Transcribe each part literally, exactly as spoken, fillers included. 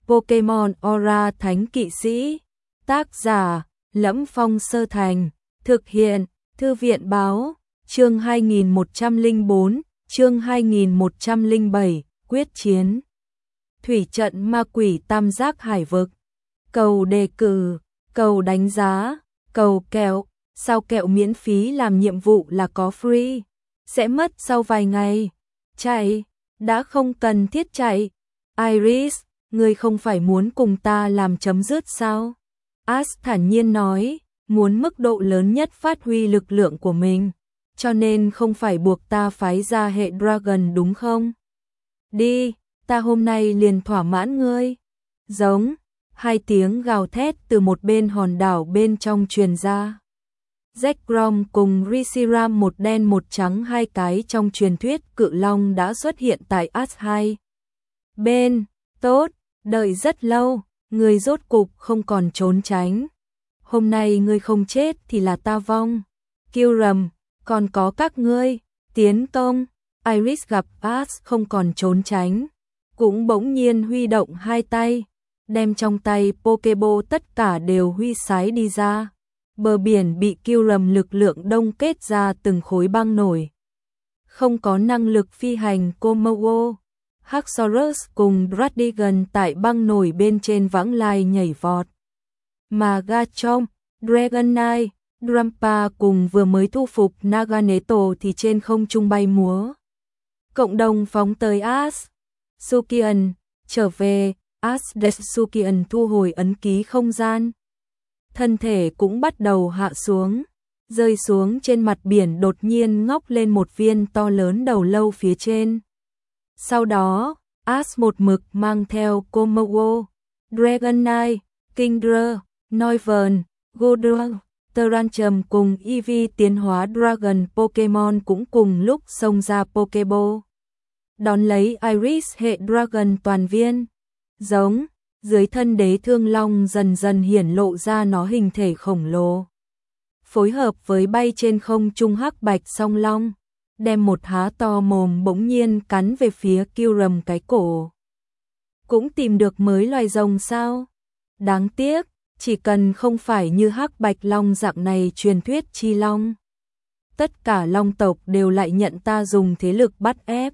Pokemon Aura Thánh Kỵ Sĩ. Tác giả: Lẫm Phong Sơ Thành. Thực hiện: Thư viện báo. Chương hai nghìn một trăm lẻ bốn, chương hai nghìn một trăm lẻ bảy, quyết chiến. Thủy trận ma quỷ tam giác hải vực. Cầu đề cử, cầu đánh giá, cầu kẹo. Sao kẹo miễn phí làm nhiệm vụ là có free, sẽ mất sau vài ngày. Chạy, đã không cần thiết chạy. Iris, ngươi không phải muốn cùng ta làm chấm dứt sao? Ash thản nhiên nói, muốn mức độ lớn nhất phát huy lực lượng của mình, cho nên không phải buộc ta phái ra hệ Dragon đúng không? Đi, ta hôm nay liền thỏa mãn ngươi. Giống, hai tiếng gào thét từ một bên hòn đảo bên trong truyền ra. Zekrom cùng Reshiram một đen một trắng, hai cái trong truyền thuyết cự long đã xuất hiện tại Ash hai. Bên, tốt, đợi rất lâu, ngươi rốt cục không còn trốn tránh. Hôm nay ngươi không chết thì là ta vong. Kyurem, còn có các ngươi, tiến công. Iris gặp Ash không còn trốn tránh, cũng bỗng nhiên huy động hai tay, đem trong tay Pokeball tất cả đều huy sái đi ra. Bờ biển bị Kyurem lực lượng đông kết ra từng khối băng nổi. Không có năng lực phi hành Komodo, Haxorus cùng Dradigan tại băng nổi bên trên vãng lai nhảy vọt. Mà Garchomp, Dragonite, Drampa cùng vừa mới thu phục Naganeto thì trên không trung bay múa. Cộng đồng phóng tới Ash. Sukian, trở về. Ash Death Sukian thu hồi ấn ký không gian. Thân thể cũng bắt đầu hạ xuống, rơi xuống trên mặt biển, đột nhiên ngóc lên một viên to lớn đầu lâu phía trên. Sau đó, Ash một mực mang theo Komodo, Dragonite, Kingdra, Noivern, Goldrung, Tarancham cùng Eevee tiến hóa Dragon Pokemon cũng cùng lúc xông ra Pokeball. Đón lấy Iris hệ Dragon toàn viên. Giống, dưới thân đế thương long dần dần hiển lộ ra nó hình thể khổng lồ. Phối hợp với bay trên không trung hắc bạch song long, đem một há to mồm bỗng nhiên cắn về phía Kyurem cái cổ. Cũng tìm được mới loài rồng sao? Đáng tiếc, chỉ cần không phải như hắc bạch long dạng này truyền thuyết chi long, tất cả long tộc đều lại nhận ta dùng thế lực bắt ép.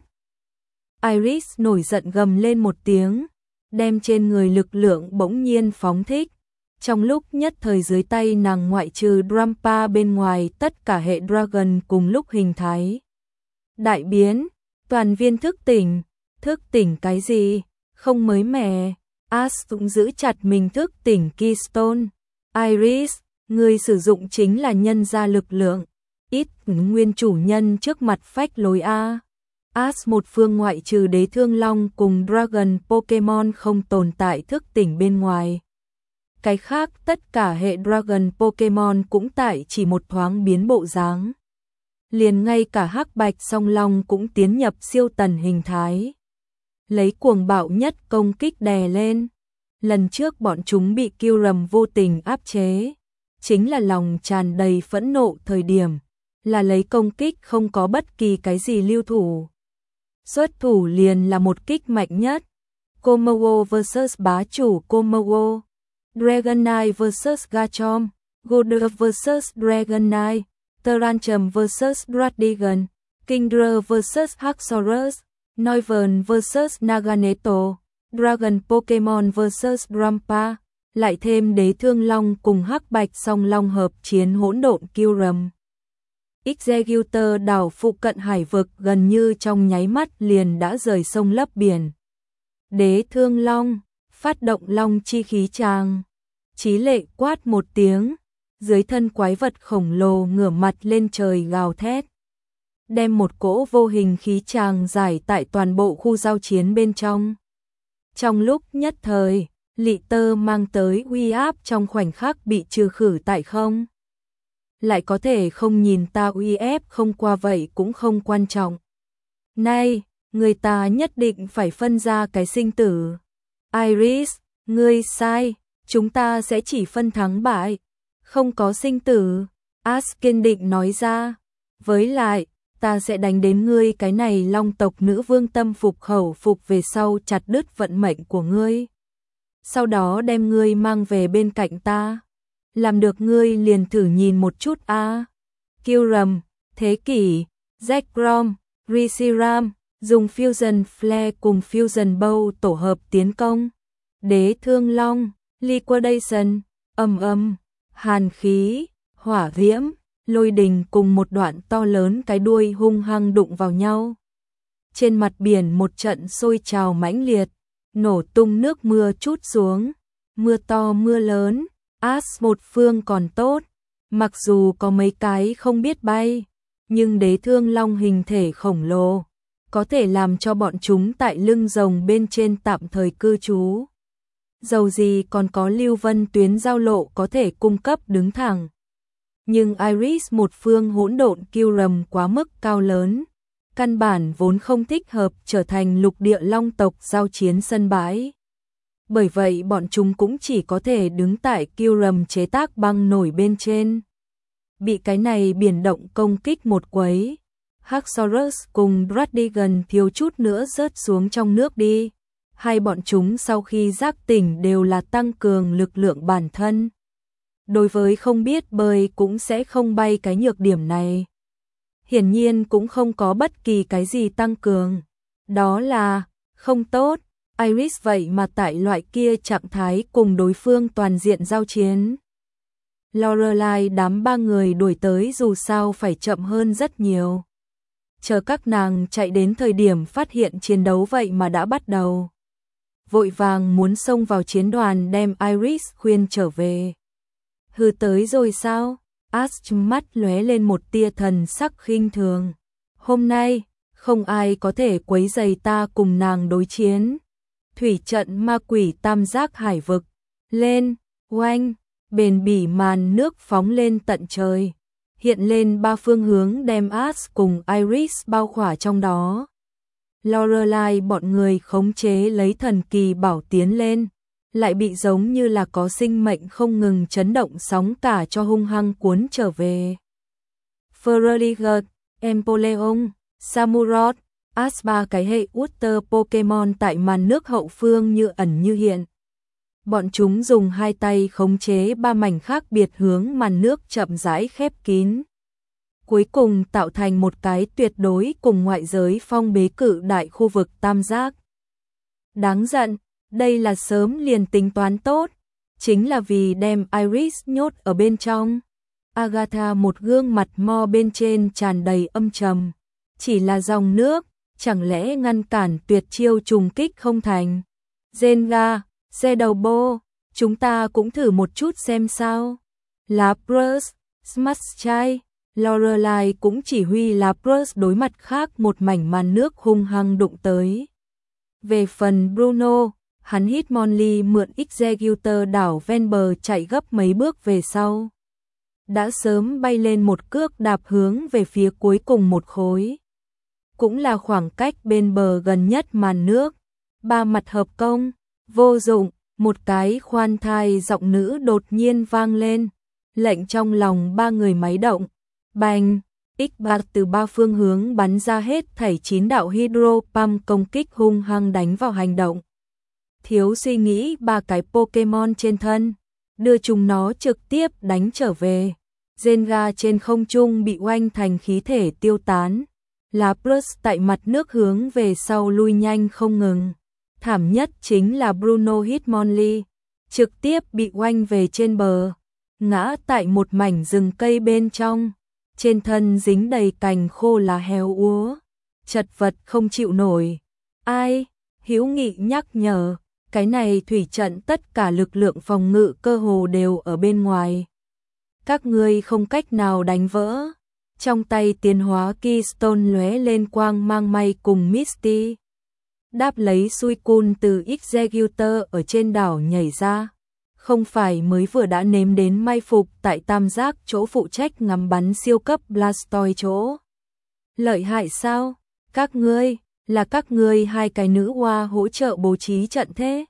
Iris nổi giận gầm lên một tiếng, đem trên người lực lượng bỗng nhiên phóng thích. Trong lúc nhất thời dưới tay nàng ngoại trừ Drampa bên ngoài, tất cả hệ Dragon cùng lúc hình thái đại biến, toàn viên thức tỉnh. Thức tỉnh cái gì? Không mới mẻ. Ash cũng giữ chặt mình thức tỉnh Keystone. Iris, người sử dụng chính là nhân gia lực lượng, ít nguyên chủ nhân trước mặt phách lối a. Ash một phương ngoại trừ đế thương long cùng Dragon Pokemon không tồn tại thức tỉnh bên ngoài. Cái khác tất cả hệ Dragon Pokemon cũng tại chỉ một thoáng biến bộ dáng. Liền ngay cả hắc bạch song long cũng tiến nhập siêu tần hình thái, lấy cuồng bạo nhất công kích đè lên. Lần trước bọn chúng bị Kyurem vô tình áp chế, chính là lòng tràn đầy phẫn nộ thời điểm, là lấy công kích không có bất kỳ cái gì lưu thủ. Xuất thủ liền là một kích mạnh nhất. Komodo versus bá chủ Komodo, Dragonite versus Garchomp, Goldrung versus Dragonite, Tarancham versus Dradigan, Kingdra versus Haxorus, Noivern versus Naganeto, Dragon Pokemon versus Drampa, lại thêm đế thương long cùng hắc bạch song long hợp chiến hỗn độn Kyurem. Executor đảo phụ cận hải vực gần như trong nháy mắt liền đã rời sông lấp biển. Đế thương long, phát động long chi khí tràng. Chí lệ quát một tiếng, dưới thân quái vật khổng lồ ngửa mặt lên trời gào thét, đem một cỗ vô hình khí tràng giải tại toàn bộ khu giao chiến bên trong. Trong lúc nhất thời, lị tơ mang tới uy áp trong khoảnh khắc bị trừ khử tại không. Lại có thể không nhìn ta uy ép không qua vậy cũng không quan trọng. Này, người ta nhất định phải phân ra cái sinh tử. Iris, ngươi sai, chúng ta sẽ chỉ phân thắng bại, không có sinh tử. Ash kiên định nói ra, với lại, ta sẽ đánh đến ngươi cái này long tộc nữ vương tâm phục khẩu phục về sau chặt đứt vận mệnh của ngươi. sau đó đem ngươi mang về bên cạnh ta. Làm được ngươi liền thử nhìn một chút a. À. Kyurem, Thế Kỷ, Zekrom, Reshiram, dùng Fusion Flare cùng Fusion Bow tổ hợp tiến công. Đế Thương Long, Liquidation, âm âm, hàn khí, hỏa diễm, lôi đình cùng một đoạn to lớn cái đuôi hung hăng đụng vào nhau. Trên mặt biển một trận sôi trào mãnh liệt, nổ tung nước mưa trút xuống, mưa to mưa lớn, As một phương còn tốt, mặc dù có mấy cái không biết bay, nhưng Đế Thương Long hình thể khổng lồ, có thể làm cho bọn chúng tại lưng rồng bên trên tạm thời cư trú. Dầu gì còn có lưu vân tuyến giao lộ có thể cung cấp đứng thẳng. Nhưng Iris một phương hỗn độn Kyurem quá mức cao lớn, căn bản vốn không thích hợp trở thành lục địa long tộc giao chiến sân bãi. Bởi vậy bọn chúng cũng chỉ có thể đứng tại Kyurem chế tác băng nổi bên trên. Bị cái này biển động công kích một quấy, Haxorus cùng Dradigan thiếu chút nữa rớt xuống trong nước đi. Hai bọn chúng sau khi giác tỉnh đều là tăng cường lực lượng bản thân. Đối với không biết bơi cũng sẽ không bay cái nhược điểm này. Hiển nhiên cũng không có bất kỳ cái gì tăng cường. Đó là không tốt. Iris vậy mà tại loại kia trạng thái cùng đối phương toàn diện giao chiến. Lorelai đám ba người đuổi tới dù sao phải chậm hơn rất nhiều. Chờ các nàng chạy đến thời điểm phát hiện chiến đấu vậy mà đã bắt đầu. Vội vàng muốn xông vào chiến đoàn đem Iris khuyên trở về. Hừ, tới rồi sao? Ash mắt lóe lên một tia thần sắc khinh thường. Hôm nay, không ai có thể quấy rầy ta cùng nàng đối chiến. Thủy trận ma quỷ tam giác hải vực. Lên, oanh, bền bỉ màn nước phóng lên tận trời. Hiện lên ba phương hướng đem Ash cùng Iris bao khỏa trong đó. Lorelai bọn người khống chế lấy thần kỳ bảo tiến lên, lại bị giống như là có sinh mệnh không ngừng chấn động sóng cả cho hung hăng cuốn trở về. Feraligatr, Empoleon, Samurott, Ash ba cái hệ Water Pokemon tại màn nước hậu phương như ẩn như hiện. Bọn chúng dùng hai tay khống chế ba mảnh khác biệt hướng màn nước chậm rãi khép kín. Cuối cùng tạo thành một cái tuyệt đối cùng ngoại giới phong bế cự đại khu vực tam giác. Đáng giận, đây là sớm liền tính toán tốt, chính là vì đem Iris nhốt ở bên trong. Agatha một gương mặt mo bên trên tràn đầy âm trầm, chỉ là dòng nước, chẳng lẽ ngăn cản tuyệt chiêu trùng kích không thành. Zenga, xe đầu bô, chúng ta cũng thử một chút xem sao. Lapras, Smash Chai, Lorelai cũng chỉ huy Lapras đối mặt khác một mảnh màn nước hung hăng đụng tới. Về phần Bruno, hắn Hitmonlee mượn Executor đảo ven bờ chạy gấp mấy bước về sau. Đã sớm bay lên một cước đạp hướng về phía cuối cùng một khối. Cũng là khoảng cách bên bờ gần nhất màn nước. Ba mặt hợp công, vô dụng, một cái khoan thai giọng nữ đột nhiên vang lên. Lệnh trong lòng ba người máy động. Bành, X-Bat từ ba phương hướng bắn ra hết thảy chín đạo Hydro Pump công kích hung hăng đánh vào hành động. Thiếu suy nghĩ ba cái Pokemon trên thân, đưa chúng nó trực tiếp đánh trở về. Zenga trên không trung bị oanh thành khí thể tiêu tán. Lapras tại mặt nước hướng về sau lui nhanh không ngừng. Thảm nhất chính là Bruno Hitmonlee, trực tiếp bị oanh về trên bờ, ngã tại một mảnh rừng cây bên trong. Trên thân dính đầy cành khô là heo úa, chật vật không chịu nổi. Ai? Hữu Nghị nhắc nhở, cái này thủy trận tất cả lực lượng phòng ngự cơ hồ đều ở bên ngoài. Các ngươi không cách nào đánh vỡ. Trong tay tiến hóa Keystone lóe lên quang mang may cùng Misty. Đáp lấy Suicune từ Executor ở trên đảo nhảy ra. Không phải mới vừa đã nếm đến mai phục tại tam giác chỗ phụ trách ngắm bắn siêu cấp Blastoise chỗ. Lợi hại sao? Các ngươi, là các ngươi hai cái nữ hoa hỗ trợ bố trí trận thế?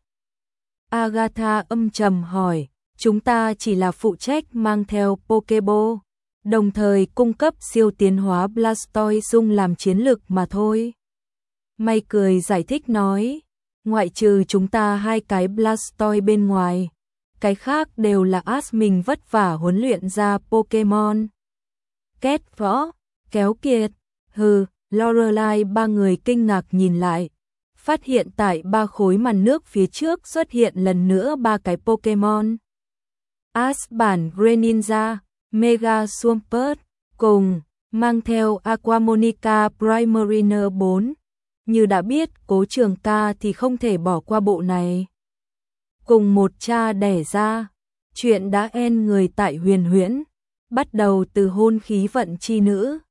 Agatha âm trầm hỏi, chúng ta chỉ là phụ trách mang theo Pokeball, đồng thời cung cấp siêu tiến hóa Blastoise dùng làm chiến lực mà thôi. May cười giải thích nói, Ngoại trừ chúng ta hai cái Blastoise bên ngoài, cái khác đều là Ash mình vất vả huấn luyện ra Pokemon. Két võ, kéo kiệt, hừ, Lorelai ba người kinh ngạc nhìn lại. Phát hiện tại ba khối màn nước phía trước xuất hiện lần nữa ba cái Pokemon. Ash bản Greninja, Mega Swampert, cùng mang theo Aquamonica Primarina bốn. Như đã biết Cố Trường Ca thì không thể bỏ qua bộ này. Cùng một cha đẻ ra, chuyện đã end người tại Huyền Huyễn, bắt đầu từ hôn khí vận chi nữ.